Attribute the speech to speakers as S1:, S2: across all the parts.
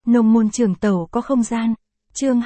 S1: Nông môn trường tẩu có không gian. Chương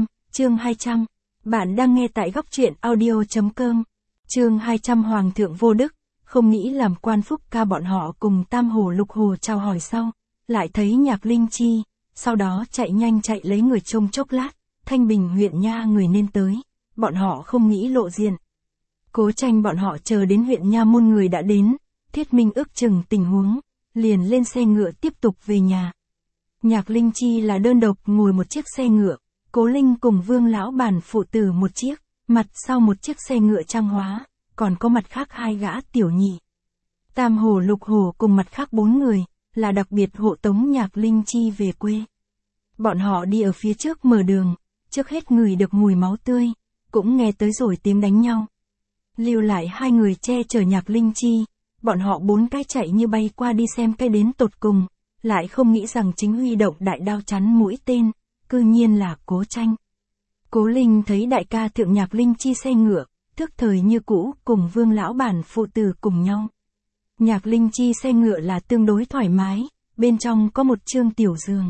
S1: 200. Bạn đang nghe tại góc truyện audio.com. Chương 200 Hoàng thượng vô đức, không nghĩ làm quan Phúc Ca bọn họ cùng Tam Hồ Lục Hồ chào hỏi sau, lại thấy Nhạc Linh Chi, sau đó chạy nhanh chạy lấy người trông chốc lát, Thanh Bình huyện nha người nên tới, bọn họ không nghĩ lộ diện. Cố Tranh bọn họ chờ đến huyện nha môn người đã đến, thuyết minh ước chừng tình huống, liền lên xe ngựa tiếp tục về nhà. Nhạc Linh Chi là đơn độc ngồi một chiếc xe ngựa, Cố Linh cùng Vương lão bản phụ tử một chiếc, mặt sau một chiếc xe ngựa trang hóa, còn có mặt khác hai gã tiểu nhị. Tam Hồ Lục Hồ cùng mặt khác 4 người, là đặc biệt hộ tống Nhạc Linh Chi về quê. Bọn họ đi ở phía trước mở đường, trước hết ngửi được mùi máu tươi, cũng nghe tới rồi tiếng đánh nhau. Lưu lại 2 người che chở Nhạc Linh Chi, bọn họ 4 cái chạy như bay qua đi xem cái đến tột cùng, lại không nghĩ rằng chính huy động đại đao chắn mũi tên, cư nhiên là Cố Tranh. Cố Linh thấy đại ca thượng Nhạc Linh Chi xe ngựa, thức thời như cũ cùng Vương lão bản phụ tử cùng nhau. Nhạc Linh Chi xe ngựa là tương đối thoải mái, bên trong có một trương tiểu giường.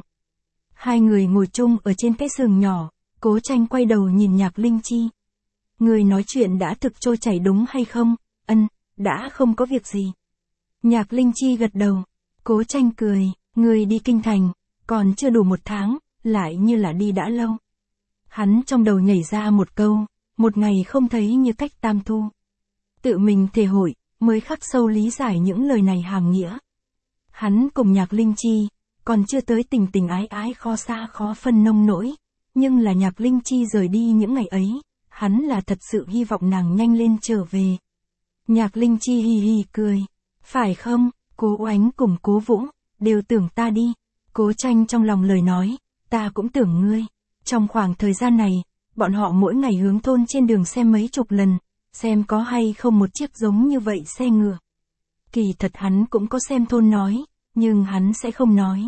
S1: 2 người ngồi chung ở trên cái giường nhỏ, Cố Tranh quay đầu nhìn Nhạc Linh Chi. Người nói chuyện đã thực trôi chảy đúng hay không? Ân, đã không có việc gì. Nhạc Linh Chi gật đầu. Cố Tranh cười, người đi kinh thành, còn chưa đủ 1 tháng, lại như là đi đã lâu. Hắn trong đầu nhảy ra một câu, một ngày không thấy như cách tam thu. Tự mình thể hội, mới khắc sâu lý giải những lời này hàm nghĩa. Hắn cùng Nhạc Linh Chi, còn chưa tới tình tình ái ái khó xa khó phân nông nỗi, nhưng là Nhạc Linh Chi rời đi những ngày ấy, hắn là thật sự hy vọng nàng nhanh lên trở về. Nhạc Linh Chi hì hì cười, phải không, Cố Oánh cùng Cố Vũ, đều tưởng ta đi. Cố Tranh trong lòng lời nói, ta cũng tưởng ngươi. Trong khoảng thời gian này, bọn họ mỗi ngày hướng thôn trên đường xem mấy chục lần, xem có hay không một chiếc giống như vậy xe ngựa. Kỳ thật hắn cũng có xem thôn nói, nhưng hắn sẽ không nói.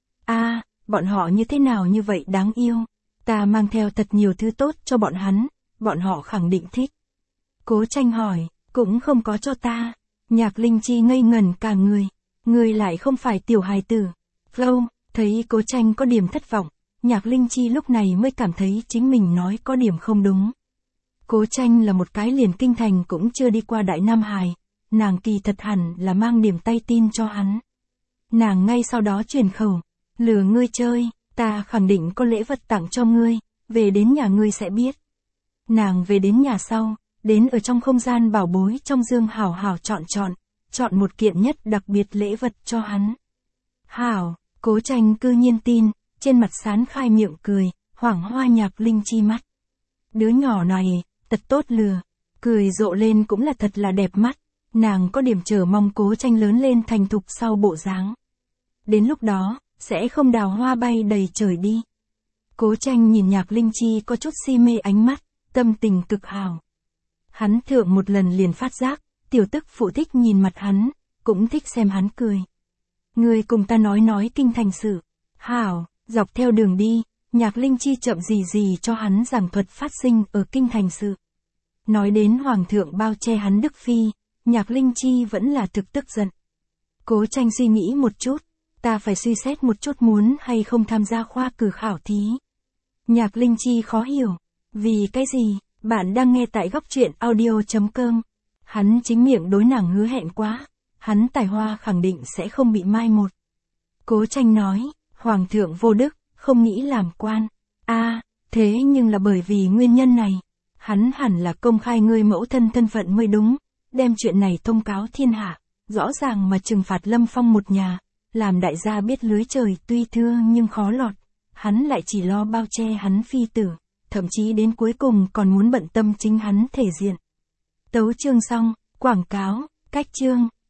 S1: Bọn họ như thế nào như vậy đáng yêu, ta mang theo thật nhiều thứ tốt cho bọn họ khẳng định thích. Cố Tranh hỏi, cũng không có cho ta. Nhạc Linh Chi ngây ngẩn cả người lại không phải tiểu hài tử. Lâu, thấy Cố Tranh có điểm thất vọng, Nhạc Linh Chi lúc này mới cảm thấy chính mình nói có điểm không đúng. Cố Tranh là một cái liền kinh thành cũng chưa đi qua Đại Nam Hải, nàng kỳ thật hẳn là mang điểm tay tin cho hắn. Nàng ngay sau đó truyền khẩu, lừa ngươi chơi, ta khẳng định có lễ vật tặng cho ngươi, về đến nhà ngươi sẽ biết. Nàng về đến nhà sau, đến ở trong không gian bảo bối trong dương hảo hảo chọn một kiện nhất đặc biệt lễ vật cho hắn. Hảo, Cố Tranh cư nhiên tin, trên mặt sán khai miệng cười, hoảng hoa Nhạc Linh Chi mắt. Đứa nhỏ này, thật tốt lừa, cười rộ lên cũng là thật là đẹp mắt, nàng có điểm chờ mong Cố Tranh lớn lên thành thục sau bộ dáng. Đến lúc đó, sẽ không đào hoa bay đầy trời đi. Cố Tranh nhìn Nhạc Linh Chi có chút si mê ánh mắt, tâm tình cực hảo. Hắn thượng một lần liền phát giác, tiểu tức phụ thích nhìn mặt hắn, cũng thích xem hắn cười. Người cùng ta nói kinh thành sự. Hảo, dọc theo đường đi, Nhạc Linh Chi chậm gì cho hắn giảng thuật phát sinh ở kinh thành sự. Nói đến Hoàng thượng bao che hắn Đức Phi, Nhạc Linh Chi vẫn là thực tức giận. Cố Tranh suy nghĩ một chút, ta phải suy xét một chút muốn hay không tham gia khoa cử khảo thí. Nhạc Linh Chi khó hiểu, vì cái gì? Bạn đang nghe tại góc truyện audio.com. Hắn chính miệng đối nàng hứa hẹn quá, hắn tài hoa khẳng định sẽ không bị mai một. Cố Tranh nói, Hoàng thượng vô đức, không nghĩ làm quan. Thế nhưng là bởi vì nguyên nhân này, hắn hẳn là công khai ngươi mẫu thân thân phận mới đúng, đem chuyện này thông cáo thiên hạ, rõ ràng mà trừng phạt Lâm Phong một nhà, làm đại gia biết lưới trời tuy thưa nhưng khó lọt, hắn lại chỉ lo bao che hắn phi tử. Thậm chí đến cuối cùng còn muốn bận tâm chính hắn thể diện. Tấu chương xong, quảng cáo, cách chương.